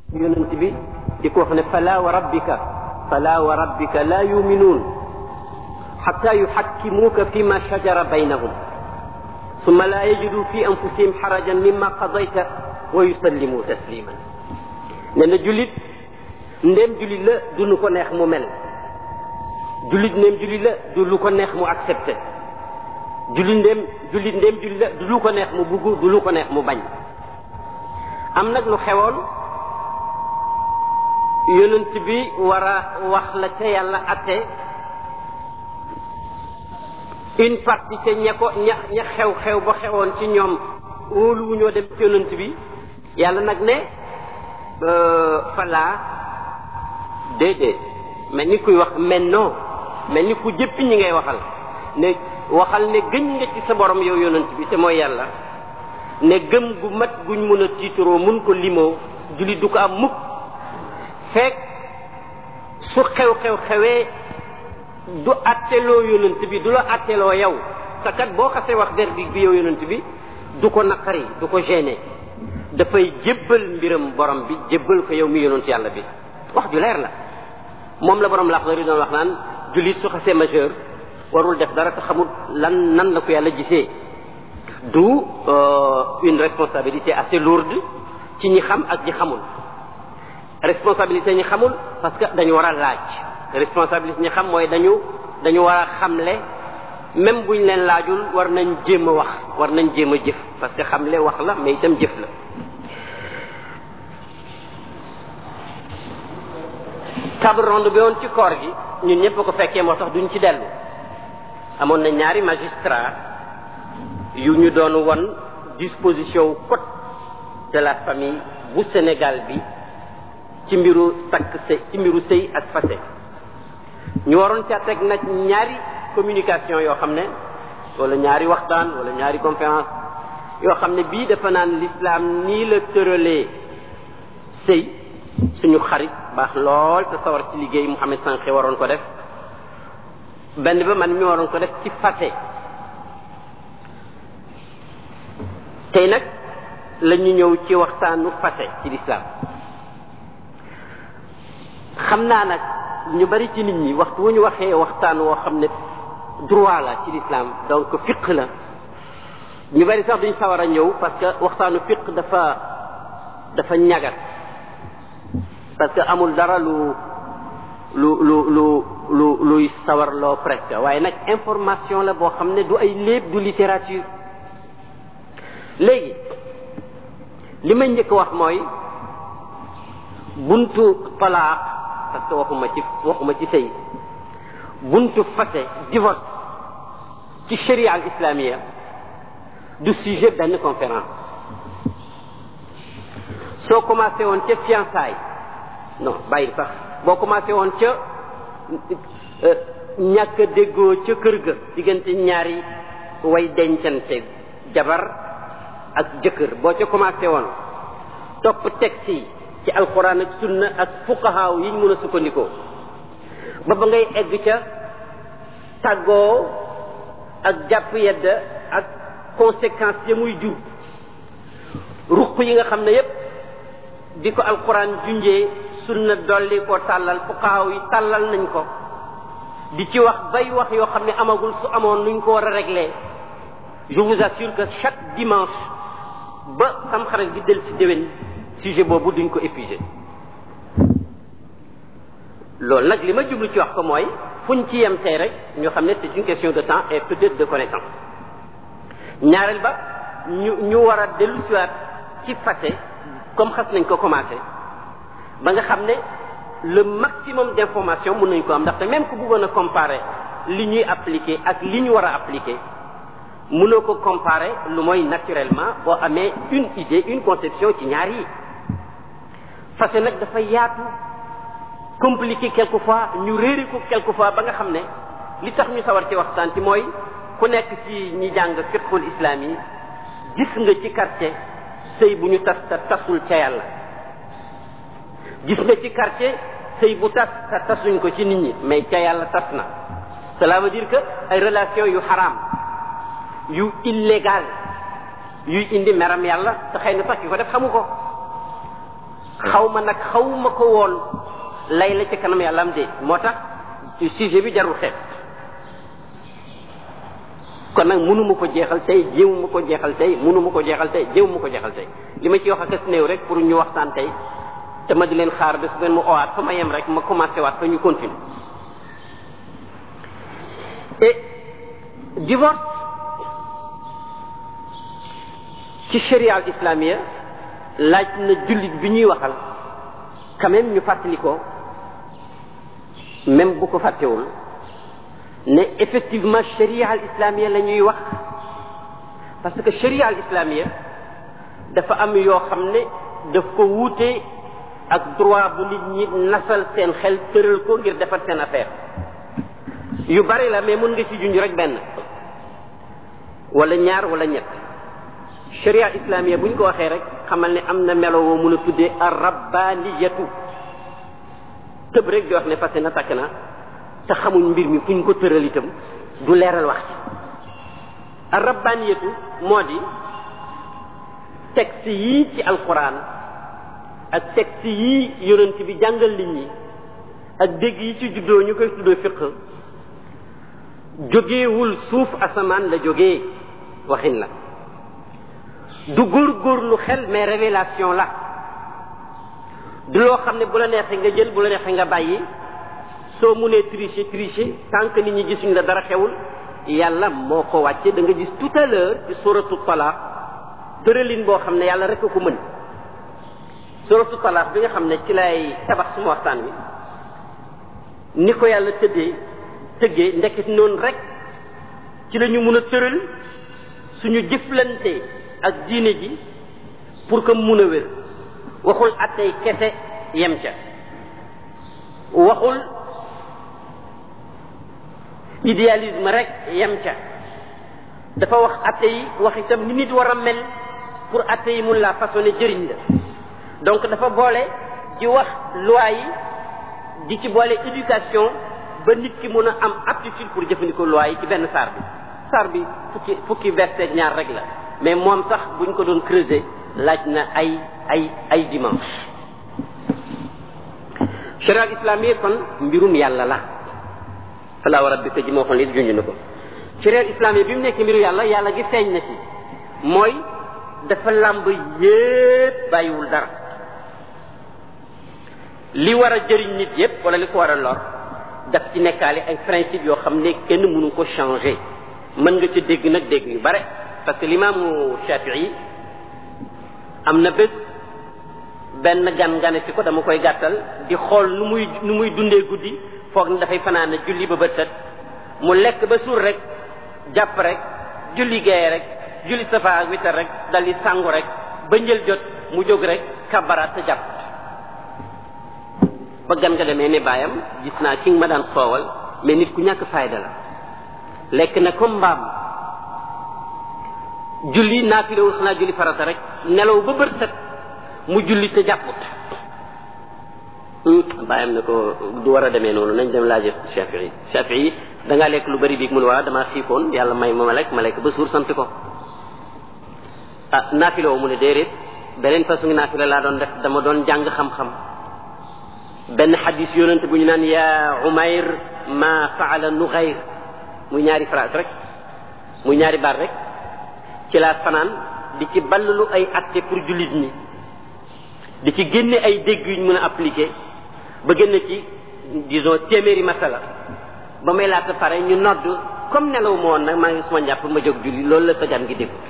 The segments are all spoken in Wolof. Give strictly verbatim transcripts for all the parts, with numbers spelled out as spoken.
yonent bi di ko wax ne fala wa rabbika fala wa rabbika la yuminuun xatta yuxakkimuuka fi ma shajara baynahum summa la yajidu fi anfusihim xarajan mimma qadayta wa yusallimu tasliman. nee na jullit ndéem jullit la du lu ko neex mu mel, jullit ndéem jullit la du lu ko neex mu accepté, jullit ndéem jullit ndéem jullit la du lu ko neex mu bugg, du lu ko neex mu bañ. am nag lu xewoon yonent bi war a wax la ca yàlla atte une partie ca ña ko ña ña xew xew ba xewoon ci ñoom wóolu wu ñoo dem ci yonent bi yàlla nag ne falaa déedéet mel ni kuy wax mais non mel ni ku jëppi ñi ngay waxal ne waxal ne gëñ nga ci sa borom yow yonent bi te mooy yàlla ne gëm gu mat guñ mën a tiitaroo mun ko limoo jullit du ko am mukk fekk su xew-xew xewee du atteloo yonent bi du la atteloo yow te kat boo xasee wax verdict bi yow yonent bi du ko naqari du ko gêné dafay jébbal mbiram borom bi jébbal ko yow mi yonent yàlla bi. wax ju leer la moom la borom laax dari doon wax naan jullit su xasee majeur warul def dara te xamul lan nan la ko yàlla gisee. du euh, une responsabilité assez lourde ci ñi xam ak ñi xamul. responsabilité ñi xamul parce que dañu war a laaj, responsabilité ñi xam mooy dañu dañu war a xamle même buñ leen laajul war nañ jéem a wax war nañ jéem a jëf parce que xamle wax la mais itam jëf la. table ronde bi woon ci koor gi ñun ñëpp ko fekkee moo tax duñ ci dellu. amoon na ñaari magistrat yu ñu doon won disposition code de la famille bu Sénégal bi ci mbiru takk sëy ci mbiru sëy ak fase. ñu waroon ca teg nag ñaari communication yoo xam ne wala ñaari waxtaan wala ñaari conférence yoo xam ne bii dafa naan l'islam nii la tëralee sëy suñu xarit baax lool te sawar ci liggéey Mouhamed Sankhé waroon ko def benn ba man mi waroon ko def ci fase. tey nag la ñu ñëw ci waxtaanu fase ci l'islam. xam naa nag ñu bari ci nit ñi waxtu wu ñu waxee waxtaan woo xam ne droit la ci l'islam donc fiqh la ñu bari sax duñ sawar a ñëw parce que waxtaanu fiqh dafa dafa ñagat parce que amul dara lu lu lu lu lu luy sawarloo presque waaye nag information la boo xam ne du ay léeb du littérature. léegi li may njëkk wax mooy buntu talaq parce que waxuma ci waxuma ci sëy buntu fase divorce ci sharia al islamia du sujet benn conférence. soo commencé woon ca fiançailles non bàyyi sax boo commencé woon ca ñàkk a déggoo ca kër ga diggante ñaari way dencante jabar ak jëkkër boo ca commencé woon topp texte yi ci alquran ak sunna ak fuqahaa yi ñu mën a sukkandikoo ba ba ngay egg ca tàggoo ak jàpp yedd ak conséquences ya muy jur ruq yi nga xam ne yépp di ko alquran junjee sunna dolli ko tàllal fuqahaa yi tàllal nañ ko di ci wax bay wax yoo xam ne amagul su amoon nuñ ko war a régler. je vous assure que chaque dimanche ba sam xarit gi del si déwén sujet boobu duñ ko épuisé. loolu nag li ma jublu ci wax ko mooy fuñ ci yem tey rek ñoo xam ne c'est une question de temps et peut-être de connaissance. ñaareel ba ñu ñu war a dellu siwaat ci fase comme xas nañ ko commencé ba nga xam ne le maximum d'information mën nañ ko am ndaxte même ku bëggoon a comparer li ñuy appliquer ak li ñu war a appliquer mënoo ko comparer lu mooy naturellement boo amee une idée une conception ci ñaar yi. fase nag dafa yaatu compliqué quelquefois ñu réeri ko quelquefois ba nga xam ne li tax ñu sawar ci waxtaan ci mooy ku nekk ci ñi jàng fiqhul islam yi gis nga ci quartier sëy bu ñu tas ta tasul ca yàlla. gis nga ci quartier sëy bu tas ta tasuñ ko ci nit ñi mais ca yàlla tas na. cela veut dire que ay relations yu xaraam yu illégal yuy indi meram yàlla te xëy na sax ki ko def xamu ko xaw ma nag xaw ma ko woon lay la ca kanam yàlla am de moo tax sujet bi jarul xeet kon nag mënuma ko jeexal tey jéemuma ko jeexal tey mënuma ko jeexal tey jéemuma ko jeexal tey li ma ci wax ak néew rek pour ñu waxtaan tey te ma di leen xaar bés ngeen ma owaat fa ma yem rek ma commencé waat fa ñu continue et divorce ci sharia al islamia laaj na jullit bi ñuy waxal quand même ñu fàttali ko même bu ko fàttewul ne effectivement sharia al islamia la ñuy wax parce que sharia al islamia dafa am yoo xam ne daf ko wuute ak droit bu nit ñi nasal seen xel tëral ko ngir defar seen affaire yu bari la mais mën nga ci junj rek benn wala ñaar wala ñett sharia islamia bu ñu ko waxee rek xamal ne am na melo woo mën a tuddee ar-rabbaniyatu tëb rek di wax ne fase na takk na te xamuñ mbir mi fu ñu ko tëral itam du leeral wax ci ar-rabbaniyatu moo di texte yii ci alquran ak texte yii yonent bi jàngal nit ñi ak dégg yi ci juddoo ñu koy tuddoo fiqh jógeewul suuf asamaan la jógee waxin la du góor-góorlu xel mais révélation la du loo xam ne bu la neexee nga jël bu la neexee nga bàyyi soo mënee tricher tricher tant que nit ñi gisuñ la dara xewul yàlla moo ko wàcce da nga gis tout à l'heure ci suratu talaq tëralin boo xam ne yàlla rek a ko mën suratu talaq bi nga xam ne ci lay tabax suma waxtaan wi ni ko yàlla tëddee tëggee ndekit noonu rek ci la ñu mun a tëral suñu jëflante ak diine ji pour que mun a wér waxul attey kese yem ca waxul idéalisme rek yem ca dafa wax atte yi wax itam ni nit war a mel pour atte yi mun laa façonné jëriñ la donc dafa boole di wax loi yi di ci boole éducation ba nit ki mun a am aptitude pour jëfandikoo loi yi ci benn saar bi saar bi fukki fukki verset ñaar rek la mais moom sax buñ ko doon creuser laaj na ay ay ay dimanche sharia islamiyya kon mbirum yàlla la fala wa rabbika ji moo xoon li junj na ko sharia islamiyya bi mu nekk mbiru yàlla yàlla gi feeñ na ci mooy dafa làmb yépp bàyyiwul dara li war a jëriñ nit yépp wala li ko war a lor daf ci nekkaale ay principe yoo xam ne kenn mënu ko changer mën nga ci dégg nag dégg yu bare parce que l'imaamu Shafii am na bés benn gan gane si ko dama koy gàttal di xool nu muy nu muy dundee guddi foog ni dafay fanaan julli ba bët set mu lekk ba suur rek jàpp rek julli gaye rek julli safa ak witar rek dal di sangu rek ba njël jot mu jóg rek kabaraat sa jàpp ba gan nga demee ne baayam gis naa ki nga ma daan soowal mais nit ku ñàkk fayda la lekk na comme mbaam julli naafile wu xanaa julli farata rek nelaw ba bët set mu julli te jàpput baayam ne ko du war a demee noonu nañ dem laaj Shafii Shafii da ngaa lekk lu bari biig mun waa damaa xiifoon yàlla may ma ma lekk ma lekk ba suur sant ko ah naafile woo mu ne déedéet beneen façon ngi naafile laa doon def dama doon jàng xam-xam benn xadis yonente bu ñu naan yaa Umayr ma faala Nughayr muy ñaari phrase rek muy ñaari baat rek ci laa fanaan di ci ballalu ay atte pour jullit ñi di ci génne ay dégg yuñ mën a appliquer ba génne ci disons téeméeri masala ba may laata pare ñu nodd comme nelaw ma woon nag maa ngi suma njàpp ma jóg julli loolu la sa gan gi dégg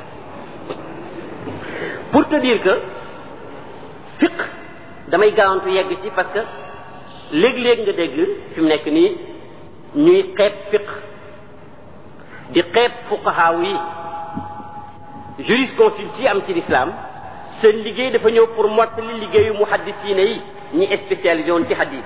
pour te dire que fiqh damay gaawantu yegg ci parce que léeg-léeg nga dégg fi mu nekk nii ñuy xeeb fiqh di xeeb fuqahaaw yi jurisconsulte yi am ci l'islam seen liggéey dafa ñëw pour mottali liggéeyu muhaddisiine yi ñi spécialisé woon ci hadith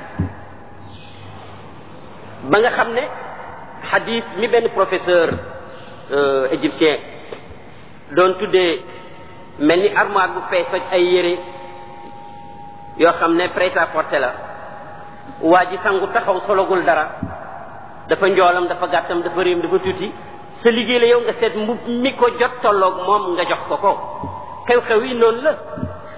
ba nga xam ne hadith mi benn professeur égyptien doon tuddee mel ni armoire bu fees ak ay yére yoo xam ne prêt-à-porter la waa ji sangu taxaw sologul dara dafa njoolam dafa gàttam dafa réem dafa tuuti sa liggéey la yow nga seet mbub mi ko jot tolloog moom nga jox ko ko xew-xew yi noonu la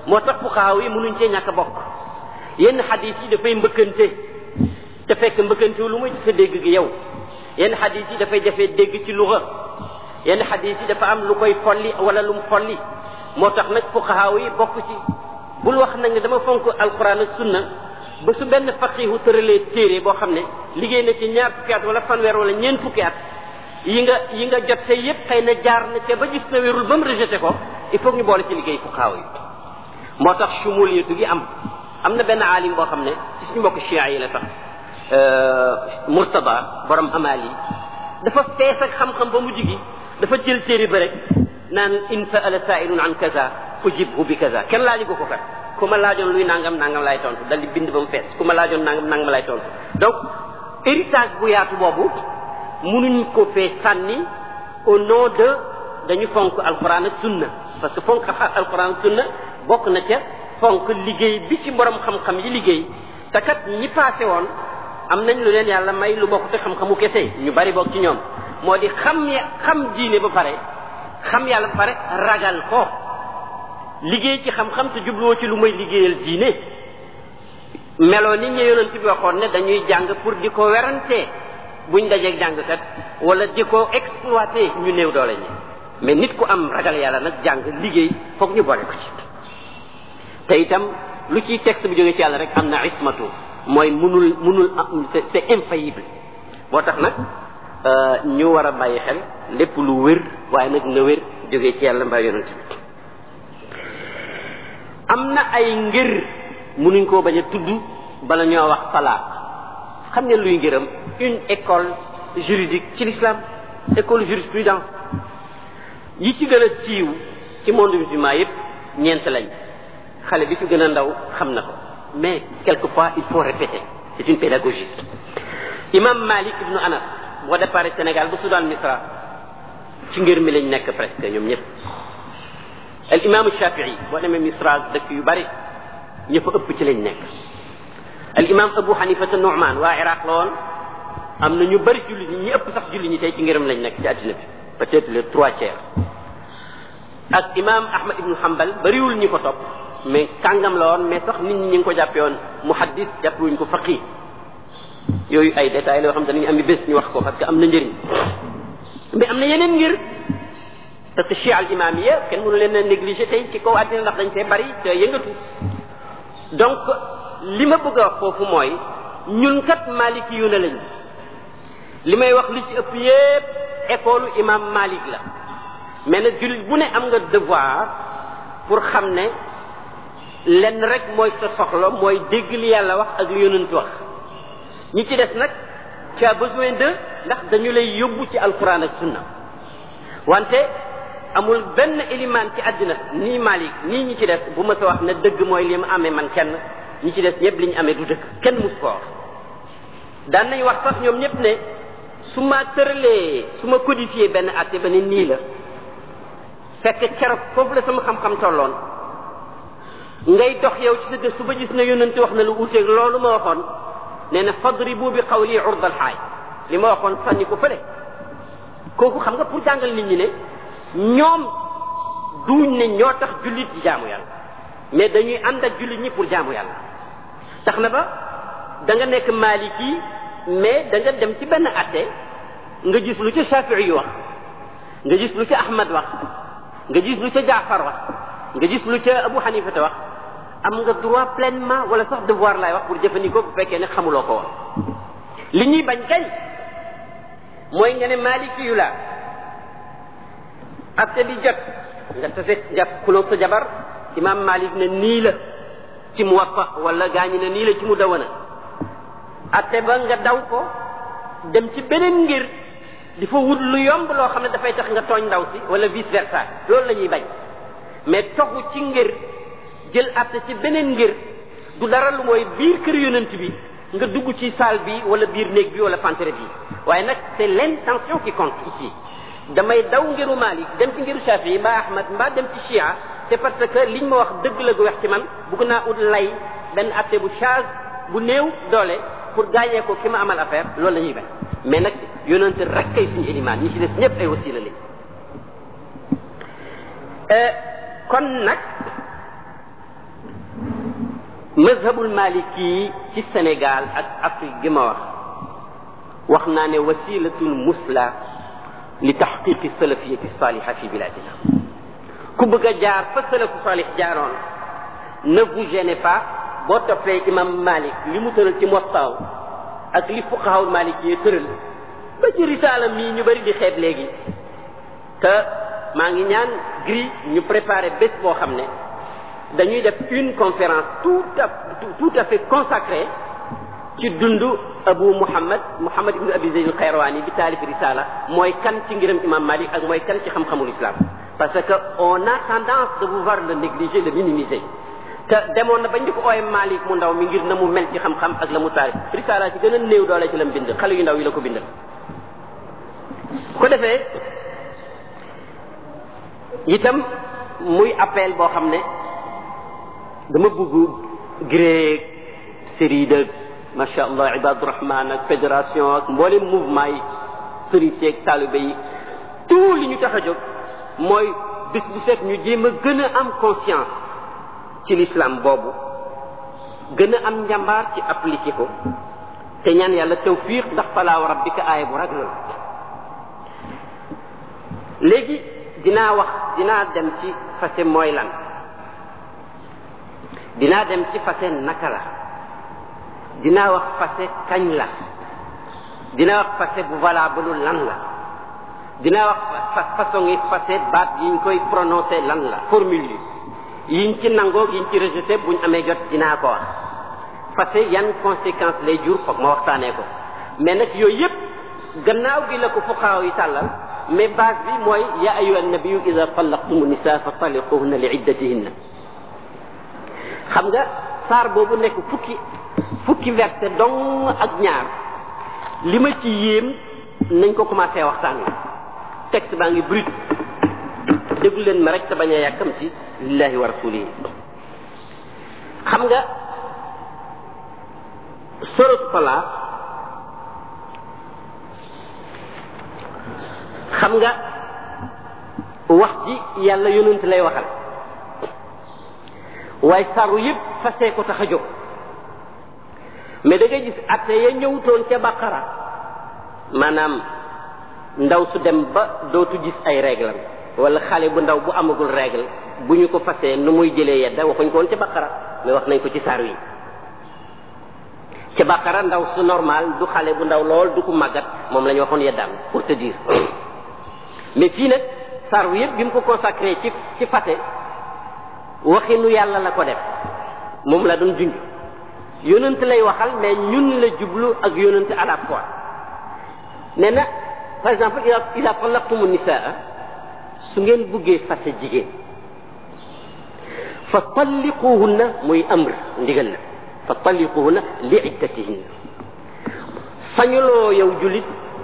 moo tax fuqahaa yi mënuñ cee ñàkk a bokk yenn xadis yi dafay mbëkkante te fekk mbëkkante lu muy ci sa dégg gi yow yenn xadis yi dafay jafee dégg ci luga yenn xadis yi dafa am lu koy folli wala lu mu folli moo tax nag fuqahaa yi bokk ci bul wax nag ne dama fonk alquran ak sunna ba su benn faqihu tëralee téere boo xam ne liggéey na ci ñaar fukki at wala fanweer wala ñeent fukki at yi nga yi nga jot te yépp xëy na jaar na te ba gis na wérul ba mu rejeté ko il faut ñu boole ci liggéey fuqahaa yi moo tax shumuliyatu gi am am na benn aalim boo xam ne ci suñu mbokk chia yi la sax Murtada borom amaali dafa fees ak xam-xam ba mujj gi dafa jël téere ba rek naan in sa'ala sa'ilun an kaza ujibhu bi kaza kenn laaju ko ko kat ku ma laajoon luy nangam nangam lay tontu dal di bind ba mu fees ku ma laajoon nangam nangam lay tontu donc héritage bu yaatu boobu mënuñ ko fee sànni au nom de dañu fonk alquran ak sunna parce que fonk alquran ak sunna bokk na ca fonk liggéey bi ci borom xam-xam yi liggéey te kat ñi passé woon am nañ lu leen yàlla may lu bokk te xam-xamu kese ñu bari bokk ci ñoom moo di xam ya xam diine ba pare xam yàlla ba pare ragal ko liggéey ci xam-xam te jubluwoo ci lu may liggéeyal diine meloo ni ñu yonent bi waxoon ne dañuy jàng pour di ko werantee buñ dajeeg jàngkat wala di ko exploité ñu néew doole ñi mais nit ku am ragal yàlla nag jàng liggéey foog ñu boole ko ci te itam lu ciy texte bu jógee ci yàlla rek am na ismatu mooy munul munul c'est infaillible moo tax nag ñu war a bàyyi xel lépp lu wér waaye nag na wér jógee ci yàlla mbaa yonent bi am na ay ngir munuñ koo bañ a tudd bala ñoo wax salaat xam ngeen luy ngëram une école juridique ci l'islam école jurisprudence yi ci gën a siiw ci monde musulman yépp ñeent lañ xale bi ci gën a ndaw xam na ko mais quelquefois il faut répéter c'est une pédagogie imam Malik ibnu Anas boo départ Sénégal bu Soudan Misra ci ngir mi lañ nekk presque ñoom ñëpp al imam Shafi'i boo demee Misra dëkk yu bari ña fa ëpp ci lañ nekk al imam Abu Hanifa Nu'man waa Iraq la woon am na ñu bari julli ñi ñi ëpp sax julli ñi tey ci ngërëm lañ nekk ci àddina bi peut-être les trois tiers ak imam Ahmad ibnu Hanbal bariwul ñi ko topp mais kàngam la woon mais sax nit ñi ñi ngi ko jàppee woon muhaddis jàppewuñ ko faqih yooyu ay détails la yoo xam ne dañuy am bés ñu wax ko parce que am na njëriñ mais am na yeneen ngir parce que chia al imamiya kenn mënu leen a négliger tey ci kaw àddina ndax dañ fee bari te yëngatu donc li ma bëgg a wax foofu mooy ñun kat maliki yu ne lañ li may wax li ci ëpp yépp école imam Malik la mais nag jullit bu ne am nga devoir pour xam ne lenn rek mooy sa soxla mooy dégg li yàlla wax ak li yonent wax ñi ci des nag tu as besoin de ndax dañu lay yóbbu ci alquran ak sunna wante amul benn élimaan ci àddina nii Malik nii ñi ci des bu ma sa wax ne dëgg mooy li ma amee man kenn ñi ci des ñëpp li ñu amee du dëgg kenn mus ko wax daan nañ wax sax ñoom ñëpp ne su ma tëralee su ma codifié benn atte ba ne nii la fekk keroog foofu la sama xam-xam tolloon ngay dox yow ci sa gëstu ba gis na yonent wax na lu uuteeg loolu ma waxoon nee na fadribu bi qawli urdal xaay li ma waxoon sànni ko fële kooku xam nga pour jàngal nit ñi ne ñoom duñ ne ñoo tax jullit di jaamu yàlla mais dañuy ànd ak jullit ñi pour jaamu yàlla tax na ba da nga nekk maliki mais da nga dem ci benn atte nga gis lu ca Shafi'i yu wax nga gis lu ca Ahmad wax nga gis lu ca Jaafar wax nga gis lu ca Abu Hanifa te wax am nga droit pleinement wala sax devoir laay wax pour jëfandikoo bu fekkee ne xamuloo ko woon li ñuy bañ kañ mooy nga ne maliki yu la atte bi jot nga tase jàpp kuloog sa jabar imam Malik ne nii la ci Muwatta wala gaañi ne nii la ci Mudawwana atte ba nga daw ko dem ci beneen ngir di fa wut lu yomb loo xam ne dafay tax nga tooñ ndaw si wala vice versa loolu la ñuy bañ mais toxu ci ngir jël atte ci beneen ngir du dara lu mooy biir kër yonent bi nga dugg ci salle bi wala biir néeg bi wala pantere bi waaye nag c'est l'intention qui compte ici damay daw ngiru Malik dem ci ngiru Shafi'i mbaa Ahmad mbaa dem ci Chia c'est parce que liñ ma wax dëgg la gu wax ci man bugg naa ut lay benn atte bu charge bu néew doole pour gaañee ko ki ma amal affaire loolu la ñuy bañ mais nag yonent rek kay suñu élimaan ñi ci des ñëpp ay wasila lañ. kon nag mazhabul maliki ci Sénégal ak Afrique gi ma wax wax naa ne wasilatul musla li tahqiqi salafiyati saliha fi biladina ku bëgg a jaar fa salafu salih jaaroon ne vous gênez pas boo toppee imam Malik li mu tëral ci Muwatta ak li fuqahaul maliki yi tëral ba ci risaala mii ñu bari di xeeb léegi te maa ngi ñaan gris ñu préparer bés boo xam ne dañuy def une conférence tout à tout à fait consacrée ci dundu Abu Muhammad Muhammad ibn Abi Zayd al-Qayrawani bi taalif risala mooy kan ci ngiram imam Malik ak mooy kan ci xam-xamul islam parce que on a tendance de vouloir le négliger le minimiser te demoon na bañ di ko ooye Malik mu ndaw mi ngir na mu mel ci xam-xam ak la mu taalif risala ci gën a néew doole ci la mu bind xale yu ndaw yi la ko bindal ko defee itam muy appel boo xam ne dama bëgg grec série de macha allah ibadurahman ak fédération ak mboolem mouvement yi sëriñ si ak taalibe yi tout li ñu tax a jóg mooy bis bu set ñu jéem a gën a am conscience ci l'islam boobu gën a am njàmbaar ci appliqué ko te ñaan yàlla tawfiq ndax falaa wa rabbika aaya bu rag la léegi dinaa wax dinaa dem ci fase mooy lan dinaa dem ci fase naka la dinaa wax fase kañ la dinaa wax fase bu valable lan la dinaa wax façon yi fase baat yiñ koy prononcer lan la formule yi yiñ ci nangoo yiñ ci rejeté buñ amee jot dinaa ko wax fase yan conséquences lay jur foog ma waxtaanee ko mais nag yooyu yëpp gannaaw gi la ko fuqaaw yi tàllal mais base bi mooy ya ayyuha nabiyyu idha tallaqtumu nisaa fa talliquhunna li iddatihinna xam nga saar boobu nekk fukki fukki verset dong ak ñaar li ma ci yéem nañ ko commencé waxtaan wi texte baa ngi brut déglu leen ma rek te bañ a yàkkam ci lillahi wa rasulihi xam nga surat Talaq xam nga wax ji yàlla yonent lay waxal waaye saru yëpp fasee ko tax a jóg mais da ngay gis atte ya ñëwutoon ca baqara maanaam ndaw su dem ba dootu gis ay règle wala xale bu ndaw bu amagul règle bu ñu ko fasee nu muy jëlee yedda waxuñ ko woon ca baqara mais wax nañ ko ci saar yi ca baqara ndaw su normal du xale bu ndaw lool du ko màggat moom la ñu waxoon yeddaam pour te dire mais fii nag saar wi yëpp bi mu ko consacré ci ci fase waxinu yàlla la ko def moom la doon junj yonent lay waxal mais ñun la jublu ak yonent à la fois nee na par exemple ila ila talaqtumu nisaa su ngeen buggee fase jigéen fa talliquhunna muy amr ndigal la fa talliquhunna li iddatihinna sañuloo yow julit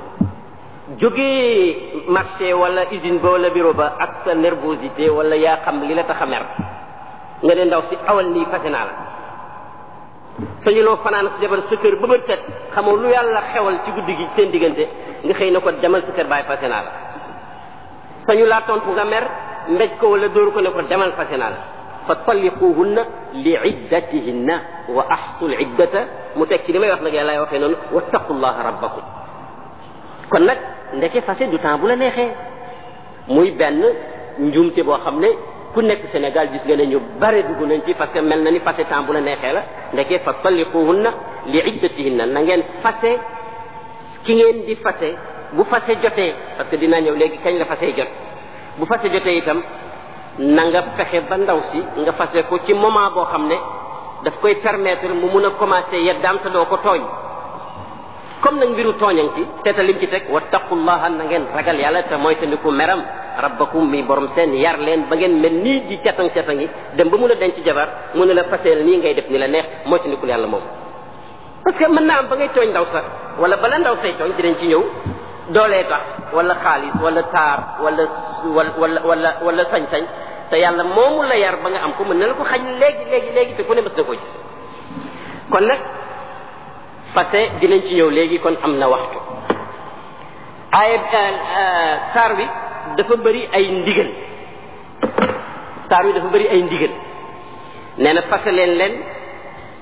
jógee marché wala usine ba wala bureau ba ak sa nervosité wala yaa xam li la tax a mer nga ne ndaw si awal nii fase naa la sañuloo fanaan si jabar sa kër ba bët set xamoo lu yàlla xewal ci guddi gi seen diggante nga xëy na ko demal sa kër baay fase naa la sañu laa tontu nga mer mbéj ko wala dóoru ko ne ko demal fase naa la fa talliquhunna li iddatihinna wa ahsul iddata mu teg ci li may wax nag yàlla waxee noonu wattaqullaha rabbakum kon nag ndeke fase du temps bu la neexee muy benn njuumte boo xam ne ku nekk Sénégal gis nga ne ñu bare dugg nañ ci parce que mel na ni fase temps bu la neexee la ndeke fa talliquhunna li iddatihinna na ngeen fase ki ngeen di fase bu fase jotee parce que dinaa ñëw léegi kañ la fase jot bu fase jotee itam na nga fexe ba ndaw si nga fase ko ci moment boo xam ne daf koy permettre mu mun a commencer yeddaam te doo ko tooñ comme nag mbiru tooñang ci seeta lim ci teg wattaqullaha na ngeen ragal yàlla te mooy tandiku meram rabbakum mi borom seen yar leen ba ngeen mel nii di catang catangi dem ba mun a denc jabar mu ne la faseel nii ngay def ni la neex mooy tandikul yàlla moom parce que mën naa am ba ngay tooñ ndaw sax wala bala ndaw say tooñ dinañ ci ñëw doolee tax wala xaalis wala taar wala wala wala wala sañ-sañ te yàlla moomu la yar ba nga am ko mën na la ko xañ léegi léegi léegi te ku ne mës na ko gis kon nag fase dinañ ci ñëw léegi kon am na waxtu aaya saar wi dafa bëri ay ndigal saar wi dafa bëri ay ndigal nee na fase leen leen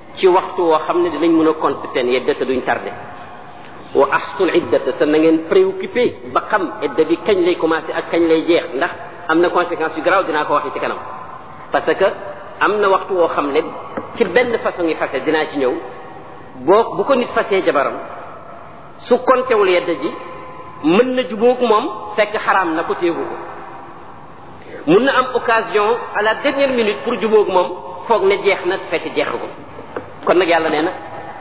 ci waxtu woo xam ne dinañ mën a compter seen yedda te duñ tardé wa ahsul iddata te na ngeen préoccupé ba xam idda bi kañ lay commencé ak kañ lay jeex ndax am na conséquence yu garaaw dinaa ko waxee ci kanam parce que am na waxtu woo xam ne ci benn façon yi fase dinaa ci ñëw boo bu ko nit fasee jabaram su kontewul yedda ji mën na jubóog moom fekk xaraam na ko téegu ko mun na am occasion à la dernière minute pour jubóog moom foog ne jeex na fekk jeexu ko kon nag yàlla nee na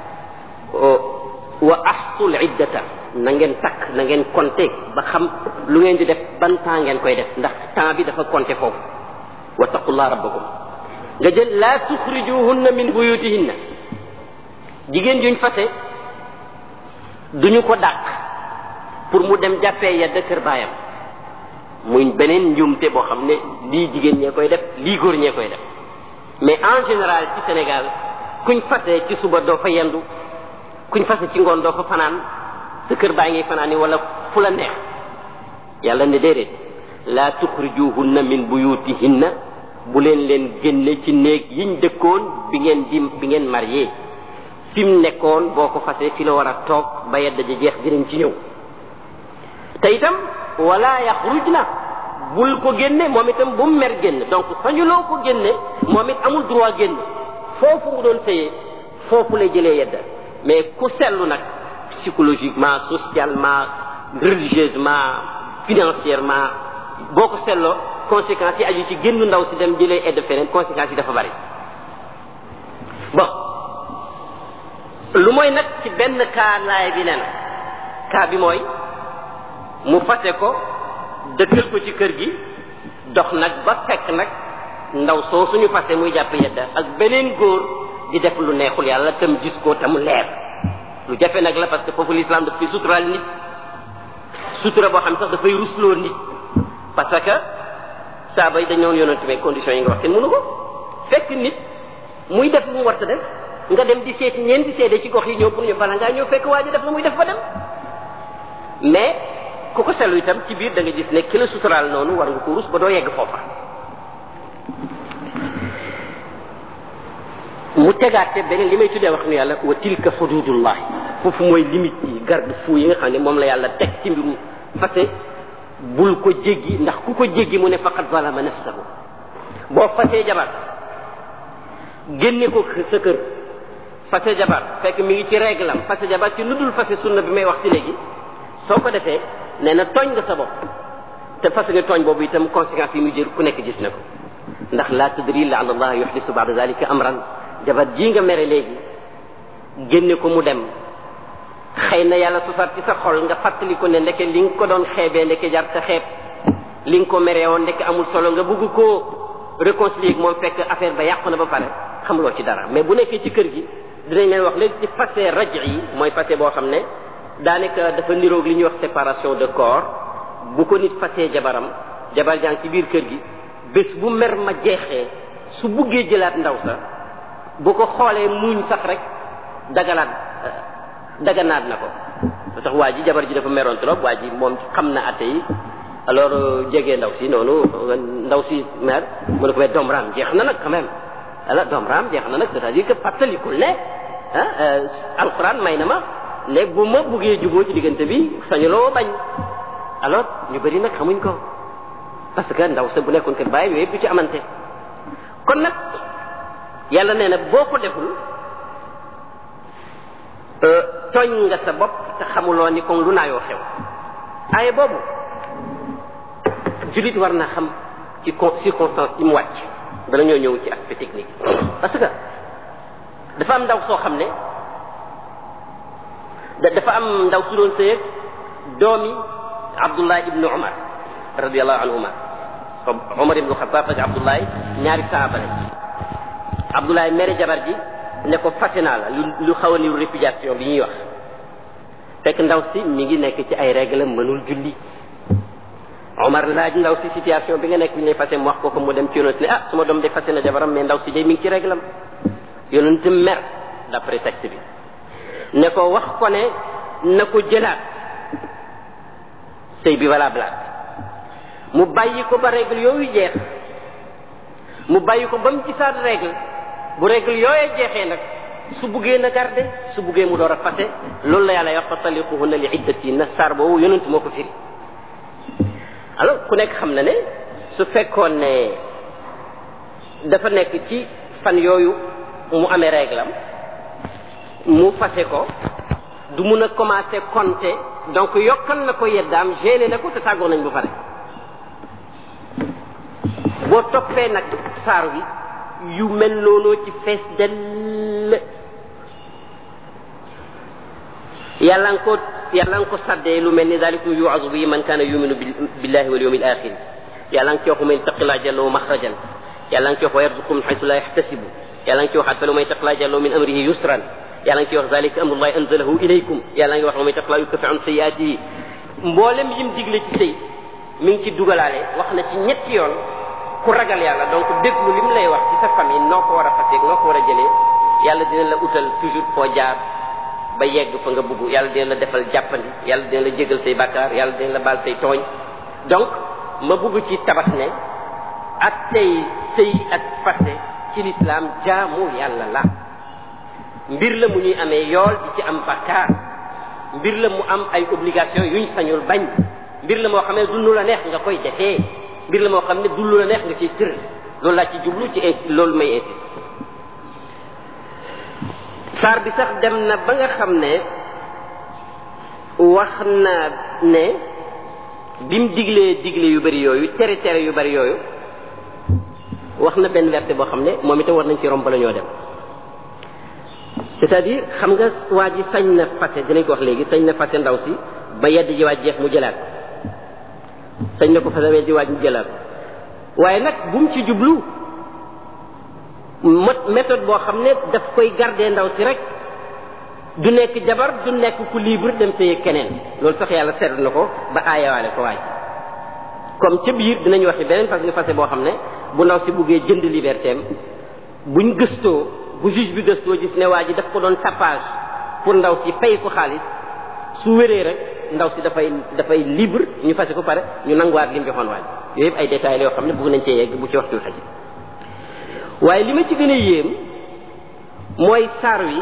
wa ahsul iddata na ngeen takk na ngeen compter ba xam lu ngeen di def ban temps ngeen koy def ndax temps bi dafa compter foofu wattaqullah rabbakum nga jël laa tuxrijuhunna min buyutihinna jigéen juñ fase duñu ko dàq pour mu dem jàppee yedda kër baayam muy beneen njuumte boo xam ne lii jigéen ñee koy def lii góor ñee koy def mais en général ci Sénégal kuñ fase ci suba doo fa yendu kuñ fase ci ngoon doo fa fanaan sa kër baa ngi fanaan ni wala fu la neex yàlla ne déedéet laa tuxrijuhunna min buyutihinna bu leen leen génne ci néeg yiñ dëkkoon bi ngeen di bi ngeen marié fi mu nekkoon boo ko fase fi la war a toog ba yedda ji jeex dinañ ci ñëw te itam wala yaxrujna bul ko génne moom itam bu mu mer génn donc sañuloo ko génne moom it amul droit génn foofu mu doon sëyee foofu lay jëlee yedda mais ku sellu nag psychologiquement socialement religieusement financièrement boo ko selloo conséquences yi aju ci génn ndaw si dem jëlee yedda feneen conséquences yi dafa bari bon lu mooy nag ci benn cas laay bi nee na cas bi mooy mu fase ko dëkkal ko ci kër gi dox nag ba fekk nag ndaw soo suñu fase muy jàpp yedda ak beneen góor di def lu neexul yàlla tam gis ko tam leer lu jafe nag la parce que foofu l'islam daf fi suturaal nit sutura boo xam sax dafay rusloo nit parce que saaba yi dañ ñëwoon yonent mais conditions yi nga wax kenn mënu ko fekk nit muy def lu mu war a def nga dem di seet ñeen di seede ci gox yi ñëw pour ñu bala ngaa ñëw fekk waa ji def la muy def ba dem mais ku ko sellu itam ci biir da nga gis ne ki la suturaal noonu war nga ko rus ba doo yegg foofa mu tegaate beneen li may tuddee wax nu yàlla wa tilka xududullahi foofu mooy limite yi garde fou yi nga xam ne moom la yàlla teg ci mbiru fase bul ko jéggi ndax ku ko jéggi mu ne faqad zalama nafsahu boo fasee jabar génne ko sa kër fase jabar fekk mi ngi ci règle am fase jabar ci lu dul fase sunna bi may wax ci léegi soo ko defee nee na tooñ nga sa bopp te fase nga tooñ boobu itam conséquences yi muy jël ku nekk gis na ko ndax la tadri la allah yuhdisu ba'da zalika amran jabar ji nga mere léegi génne ko mu dem xëy na yàlla susaat ci sa xol nga fàttali ko ne ndeke li nga ko doon xeebee ndeke jar sa xeeb li nga ko meree woon ndeke amul solo nga bëgg koo réconcilier ak moom fekk affaire ba yàqu na ba pare xamuloo ci dara mais bu nekkee ci kër gi dinañ leen wax léegi ci fase raj yi mooy fase boo xam ne daanaka dafa niroog li ñuy wax séparation de corps bu ko nit fasee jabaram jabar jàng ci biir kër gi bés bu mer ma jeexee su buggee jëlaat ndaw sa bu ko xoolee muuñ sax rek dagalaat daganaat na ko ba tax waa ji jabar ji dafa meroon trop waa ji moom xam na atte yi alors jege ndaw si noonu ndaw si mer mu ne ko mais doom raam jeex na nag quand même ala doom raam jeex na nag c'est-à-dire que fàttalikul ne ah alxuraan may na ma léegi bu ma buggee juboo ci diggante bi sañuloo bañ alors ñu bëri nag xamuñ ko parce que ndaw sa bu nekkoon kër bàyyi yooyu yëpp du ci amante kon nag yàlla nee na boo ko deful tooñ nga sa bopp te xamuloo ni kon lu naayoo xew aaye boobu jullit war na xam ci circonstance yi mu wàcc bala ñoo ñëw ci aspect technique parce que dafa am ndaw soo xam ne dafa am ndaw su doon sëyeeg doomi Abdullah ibnu Umar radiyallahu anhuma Umar ibnu Xattaab ak Abdullah ñaari saaba lañ Abdullah mere jabar ji ne ko fase naa la lu lu xaw a niru répudiation bi ñuy wax fekk ndaw si mi ngi nekk ci ay règle mënul julli Omar laaj ndaw si situation bi nga nekk bi ñu lay fase mu wax ko ko mu dem ci yonent ne ah suma doom de fase na jabaram mais ndaw si day mi ngi ci règle am yonent mer d'après texte bi ne ko wax ko ne na ko jëlaat sëy bi valable mu bàyyi ko ba règle yooyu jeex mu bàyyi ko ba mu gisaat règle bu règle yooyee jeexee nag su buggee na garde su buggee mu door a fase loolu la yàlla wax fa talliquhunna li iddatihinna saar boobu yonent moo ko firi alors ku nekk xam na ne su fekkoon ne dafa nekk ci fan yooyu mu amee règle am mu fase ko du mun a commencer compter donc yokkal na ko yeddaam gêné na ko te tàggoo nañ bu pare boo toppee nag saar wi yu mel noonu ci fees dell yàlla nga ko yàlla nga ko saddee lu mel ni dalikum yu'azu bi man kaana yuminu billahi wal yawmil akhir yàlla nga ci wax man taqilaa jalloo maxrajan yàlla nga ci wax wa yarzuqhu min haythu la yahtasibu yàlla nga ci waxaat fa lu may taqilaa jalloo min amrihi yusran yàlla nga ci wax zalika amrullahi anzalahu ilaykum yàlla nga wax wa may taqilaa yukaffiru an sayyi'atihi mboolem yim digle ci sëy mi ngi ci dugalaale wax na ci ñetti yoon ku ragal yàlla donc déglu li mu lay wax ci sa famille noo ko war a faseeg noo ko war a jëlee yàlla dina la utal toujours foo jaar ba yegg fa nga bugg yàlla dina la defal jàppandi yàlla dina la jégal say bàkkaar yàlla dina la baal say tooñ donc ma bugg ci tabax ne ak tey sëy ak fase ci lislaam jaamu yàlla la mbir la mu ñuy amee yool di ci am bàkkaar mbir la mu am ay obligation yuñ sañul bañ mbir la moo xam ne du nu la neex nga koy defee mbir la moo xam ne du lu la neex nga ciy tër loolu laa ci jublu ci loolu may insiste saar bi sax dem na ba nga xam ne wax na ne bi mu diglee digle yu bari yooyu tere tere yu bari yooyu wax na benn verset boo xam ne moom itam war nañ ci romb la ñoo dem c'est-à-dire xam nga waa ji sañ na fase dinañ ko wax léegi sañ na fase ndaw si ba yedd ji waaj jeex mu jëlaat sañ na ko fase yedd ji waaj mu jëlaat waaye nag bu mu ci jublu méthode boo xam ne daf koy garder ndaw si rek du nekk jabar du nekk ku libre dem sëy keneen loolu sax yàlla seetlu na ko ba aayawaale ko waaj comme ca biir dinañu waxi beneen fas nga fase boo xam ne bu ndaw si buggee jënd liberté am buñ gëstoo bu juge bi gëstoo gis ne waa ji daf ko doon tapage pour ndaw si fay ko xaalis su wéree rek ndaw si dafay dafay libre ñu fase ko pare ñu nanguwaat li mu joxoon waaj yooyu yëpp ay détails la yoo xam ne bëgg nañ cee yegg bu ci waxtu xaji waaye li ma ci gën a yéem mooy saar wi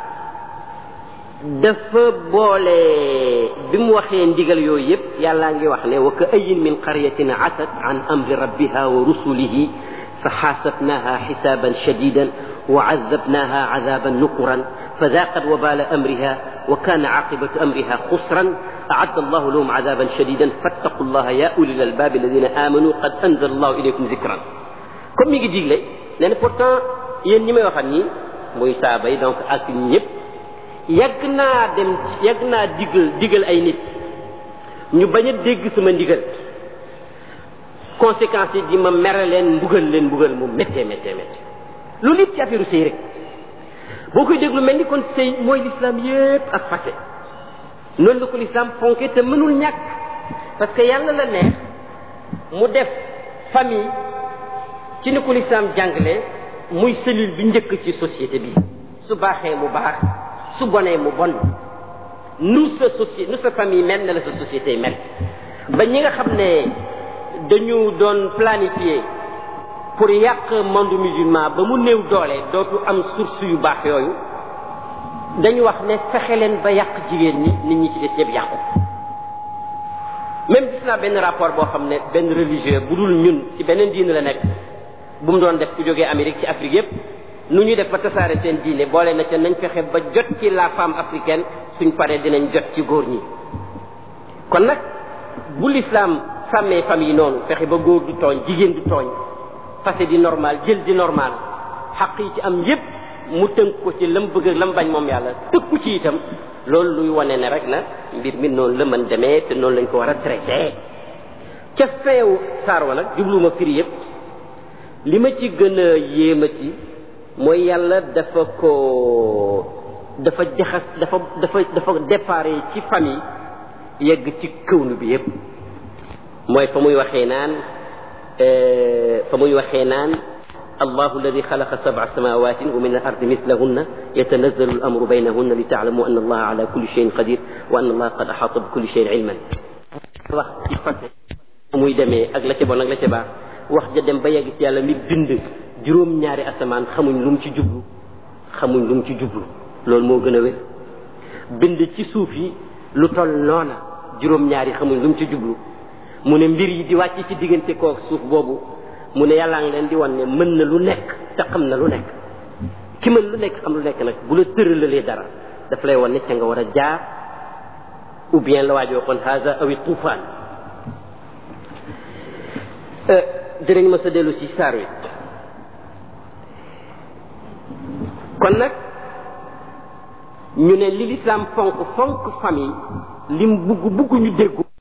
dafa boole bi mu waxee ndigal yooyu yëpp yàllaa ngi wax ne wa ka ayin min qaryatin atat an amri rabbiha wa rusulihi fa xaasabnaha xisaaban shadidan wa azabnaha azaban nukuran fa daaqat wabala amriha wa kana aqibatu amriha xusran aadda allahu lahum azaban shadidan fattaqu llaha ya ulil albaabi alladina amanu qad anzala allahu ilaykum zikran comme mi ngi digle nee na pourtant yéen ñi may waxat ñi muy saaba yi donc ak ñëpp yàgg naa dem yàgg naa digal digal ay nit ñu bañ a dégg sama ndigal conséquences yi di ma mere leen mbugal leen mbugal mu méttee méttee méttee loolu yëpp ci affaire sëy rek boo koy déglu mel ni kon sëy mooy l'islam yëpp ak fase noonu la ko l'islam fonke te mënul ñàkk parce que yàlla la neex mu def famille ci ni ko l'islam jàngale muy cellule bi njëkk ci société bi su baaxee mu baax su bonee mu bon nu sa société nu sa famille mel na la sa société mel ba ñi nga xam ne dañu doon planifier pour yàq monde musulman ba mu néew doole dootu am source yu baax yooyu dañu wax ne fexe leen ba yàq jigéen ñi nit ñi ci des yëpp yàqu même gis naa benn rapport boo xam ne benn religieux bu dul ñun ci beneen diine la nekk bu mu doon def ku jógee Amérique ci Afrique yëpp nu ñuy def ba tasaare seen diine boole na ca nañ fexe ba jot ci la femme africaine suñ paree dinañ jot ci góor ñi kon nag bu l'islam sàmmee famille yi noonu fexe ba góor du tooñ jigéen du tooñ fase di normal jël di normal xaq yi ci am yépp mu tënk ko ci lam bëgg lam bañ moom yàlla tëkku ci itam loolu luy wane ne rek na mbir mi noonu la mën demee te noonu lañ ko war a traité ca feewu saar wa nag jubluwuma firi yépp li ma ci gën a yéema ci mooy yàlla dafa ko dafa jaxas dafa dafa dafa déparé ci famille yegg ci këwnu bi yépp mooy fa muy waxee naan fa muy waxee naan allahu alladi xalaqa sab'a samawaatin wa min al ardi mislahunna yatanazzalu al amru baynahunna li ta'lamu anna allaha ala kulli shay'in qadir wa anna allaha qad ahata bi kulli shay'in ilman wax ci fase muy demee ak la ca bon ak la ca baax wax ja dem ba yegg ci yàlla mi bind juróom-ñaari asamaan xamuñ lu mu ci jublu xamuñ lu mu ci jublu loolu moo gën a wér bind ci suuf yi lu toll noona juróom-ñaari xamuñ lu mu ci jublu mu ne mbir yi di wàcc ci diggante koo suuf boobu mu ne yàllaa ngi leen di wan ne mën na lu nekk te xam na lu nekk ki mën lu nekk xam lu nekk nag bu la tëralee dara daf lay wan ne ca nga war a jaar ou bien la waajoo waxoon haza awi tufaan dinañ ma sa dellu si saar wi kon nag ñu ne li lislaam fonk fonk famille lim bugg bugg ñu dégg